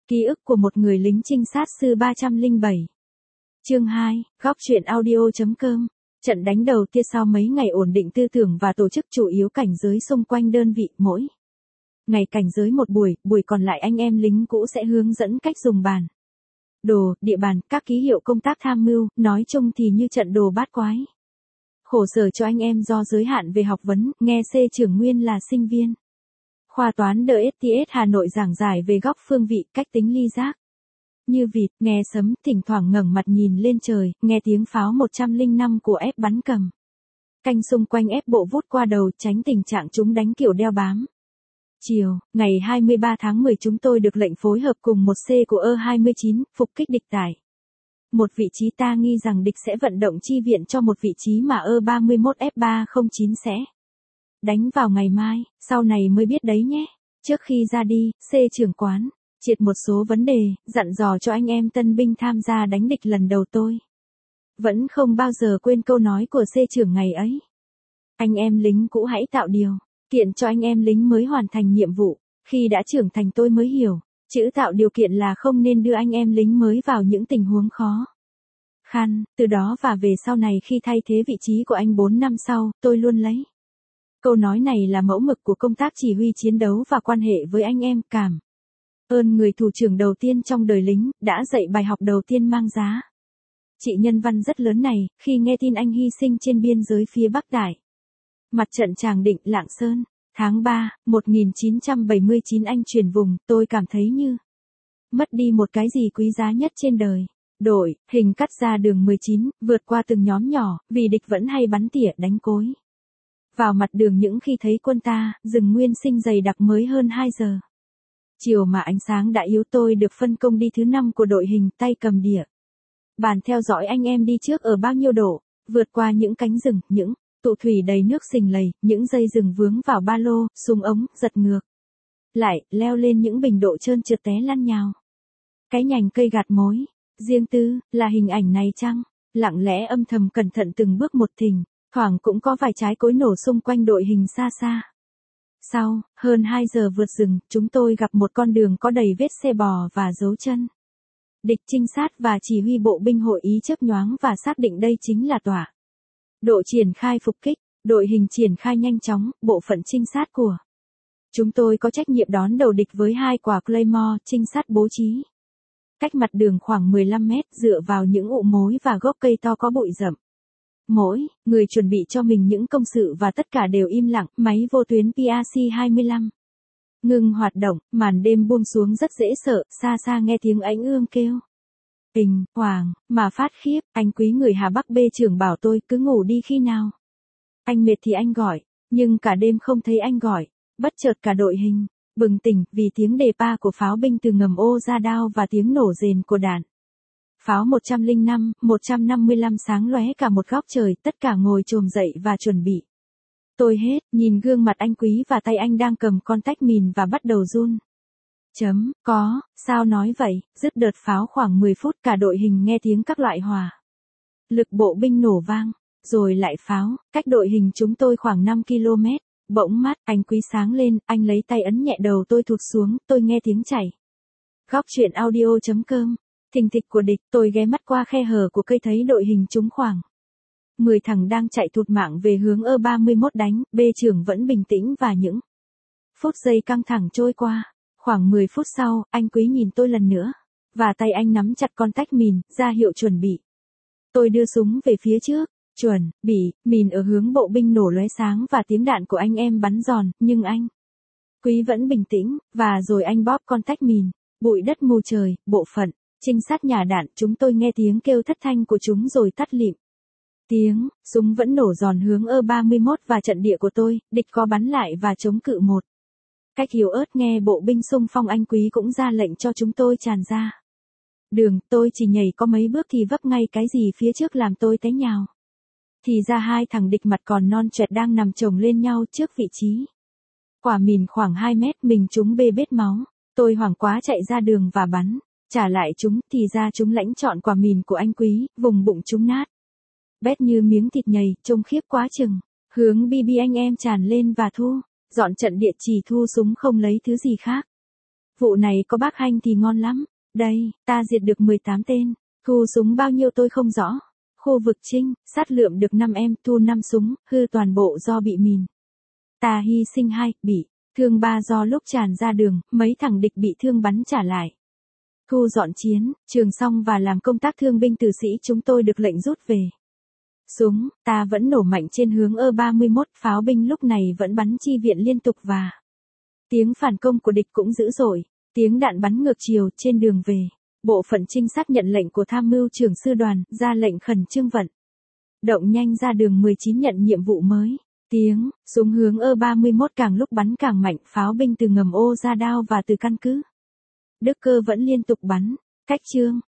Ký ức của một người lính trinh sát sư 307. Chương 2, góc truyện audio.com. Trận đánh đầu tiên sau mấy ngày ổn định tư tưởng và tổ chức chủ yếu cảnh giới xung quanh đơn vị, mỗi ngày cảnh giới một buổi còn lại anh em lính cũ sẽ hướng dẫn cách dùng bản đồ, địa bàn, các ký hiệu công tác tham mưu, nói chung thì như trận đồ bát quái. Khổ sở cho anh em do giới hạn về học vấn, nghe C trưởng nguyên là sinh viên khoa toán DSTS Hà Nội giảng giải về góc phương vị, cách tính ly giác. Như vịt, nghe sấm, thỉnh thoảng ngẩng mặt nhìn lên trời, nghe tiếng pháo 105 của ép bắn cầm. Canh xung quanh ép bộ vút qua đầu, tránh tình trạng chúng đánh kiểu đeo bám. Chiều, ngày 23 tháng 10 chúng tôi được lệnh phối hợp cùng một C của E-29, phục kích địch tại một vị trí ta nghi rằng địch sẽ vận động chi viện cho một vị trí mà E-31 F309 sẽ đánh vào ngày mai, sau này mới biết đấy nhé. Trước khi ra đi, C trưởng quán triệt một số vấn đề, dặn dò cho anh em tân binh tham gia đánh địch lần đầu tôi vẫn không bao giờ quên câu nói của C trưởng ngày ấy. Anh em lính cũ hãy tạo điều kiện cho anh em lính mới hoàn thành nhiệm vụ. Khi đã trưởng thành tôi mới hiểu, chữ tạo điều kiện là không nên đưa anh em lính mới vào những tình huống khó khăn. Từ đó và về sau này khi thay thế vị trí của anh 4 năm sau, tôi luôn lấy câu nói này là mẫu mực của công tác chỉ huy chiến đấu và quan hệ với anh em. Cảm ơn người thủ trưởng đầu tiên trong đời lính, đã dạy bài học đầu tiên mang giá trị nhân văn rất lớn này, khi nghe tin anh hy sinh trên biên giới phía Bắc tại mặt trận Tràng Định, Lạng Sơn. Tháng 3, 1979 anh chuyển vùng, tôi cảm thấy như mất đi một cái gì quý giá nhất trên đời. Đội hình cắt ra đường 19, vượt qua từng nhóm nhỏ, vì địch vẫn hay bắn tỉa đánh cối vào mặt đường. Những khi thấy quân ta, rừng nguyên sinh dày đặc mới hơn 2 giờ chiều mà ánh sáng đã yếu, tôi được phân công đi thứ 5 của đội hình, tay cầm đĩa bàn theo dõi anh em đi trước ở bao nhiêu độ, vượt qua những cánh rừng, những tụ thủy đầy nước xình lầy, những dây rừng vướng vào ba lô, súng ống, giật ngược lại, leo lên những bình độ trơn trượt té lăn nhào. Cái nhành cây gạt mối riêng tư, là hình ảnh này chăng? Lặng lẽ âm thầm cẩn thận từng bước một, thỉnh thoảng cũng có vài trái cối nổ xung quanh đội hình xa xa. Sau hơn 2 giờ vượt rừng, chúng tôi gặp một con đường có đầy vết xe bò và dấu chân địch. Trinh sát và chỉ huy bộ binh hội ý chớp nhoáng và xác định đây chính là tọa độ triển khai phục kích. Đội hình triển khai nhanh chóng, bộ phận trinh sát của chúng tôi có trách nhiệm đón đầu địch với 2 quả Claymore. Trinh sát bố trí cách mặt đường khoảng 15 mét, dựa vào những ụ mối và gốc cây to có bụi rậm. Mỗi người chuẩn bị cho mình những công sự và tất cả đều im lặng. Máy vô tuyến PAC-25 ngừng hoạt động, màn đêm buông xuống rất dễ sợ. Xa xa nghe tiếng ánh ương kêu Bình Hoàng mà phát khiếp. Anh Quý người Hà Bắc B trưởng bảo tôi cứ ngủ đi, khi nào anh mệt thì anh gọi, nhưng cả đêm không thấy anh gọi. Bất chợt cả đội hình bừng tỉnh vì tiếng đề pa của pháo binh từ ngầm ô ra đao và tiếng nổ rền của đạn pháo 105, 155 sáng lóe cả một góc trời. Tất cả ngồi chồm dậy và chuẩn bị. Tôi hết nhìn gương mặt anh Quý và tay anh đang cầm con tách mìn và bắt đầu run. Có, sao nói vậy? Dứt đợt pháo khoảng 10 phút, cả đội hình nghe tiếng các loại hỏa lực bộ binh nổ vang, rồi lại pháo. Cách đội hình chúng tôi khoảng 5 km. Bỗng mắt anh Quý sáng lên, anh lấy tay ấn nhẹ đầu tôi thụt xuống. Tôi nghe tiếng chảy. Góc truyện audio.com. Thình thịch của địch. Tôi ghé mắt qua khe hở của cây thấy đội hình chúng khoảng 10 thằng đang chạy thụt mạng về hướng E-31 đánh. B trưởng vẫn bình tĩnh và những phút giây căng thẳng trôi qua. Khoảng 10 phút sau, anh Quý nhìn tôi lần nữa, và tay anh nắm chặt con tách mìn, ra hiệu chuẩn bị. Tôi đưa súng về phía trước, chuẩn bị. Mìn ở hướng bộ binh nổ lóe sáng và tiếng đạn của anh em bắn giòn, nhưng anh Quý vẫn bình tĩnh, và rồi anh bóp con tách mìn. Bụi đất mù trời. Bộ phận trinh sát nhả đạn, chúng tôi nghe tiếng kêu thất thanh của chúng rồi tắt lịm. Tiếng súng vẫn nổ giòn hướng E-31 và trận địa của tôi. Địch có bắn lại và chống cự một cách yếu ớt. Nghe bộ binh xung phong, anh Quý cũng ra lệnh cho chúng tôi tràn ra đường. Tôi chỉ nhảy có mấy bước thì vấp ngay cái gì phía trước làm tôi té nhào. Thì ra 2 thằng địch mặt còn non choẹt đang nằm chồng lên nhau trước vị trí quả mìn khoảng 2 mét. Mình chúng bê bết máu. Tôi hoảng quá chạy ra đường và bắn trả lại chúng. Thì ra chúng lãnh trọn quả mìn của anh Quý, vùng bụng chúng nát bét như miếng thịt nhầy, trông khiếp quá chừng. Hướng BB anh em tràn lên và thu dọn trận địa, chỉ thu súng không lấy thứ gì khác. Vụ này có bác Hanh thì ngon lắm. Đây, ta diệt được 18 tên. Thu súng bao nhiêu tôi không rõ. Khu vực Trinh, sát lượm được 5 em, thu 5 súng, hư toàn bộ do bị mìn. Ta hy sinh 2, bị thương 3 do lúc tràn ra đường, mấy thằng địch bị thương bắn trả lại. Thu dọn chiến, trường xong và làm công tác thương binh tử sĩ chúng tôi được lệnh rút về. Súng, ta vẫn nổ mạnh trên hướng E31, pháo binh lúc này vẫn bắn chi viện liên tục và tiếng phản công của địch cũng dữ dội, tiếng đạn bắn ngược chiều trên đường về. Bộ phận trinh sát nhận lệnh của tham mưu trưởng sư đoàn, ra lệnh khẩn trương vận động nhanh ra đường 19 nhận nhiệm vụ mới. Tiếng súng hướng E31 càng lúc bắn càng mạnh, pháo binh từ ngầm ô ra đao và từ căn cứ Đức Cơ vẫn liên tục bắn. Cách chương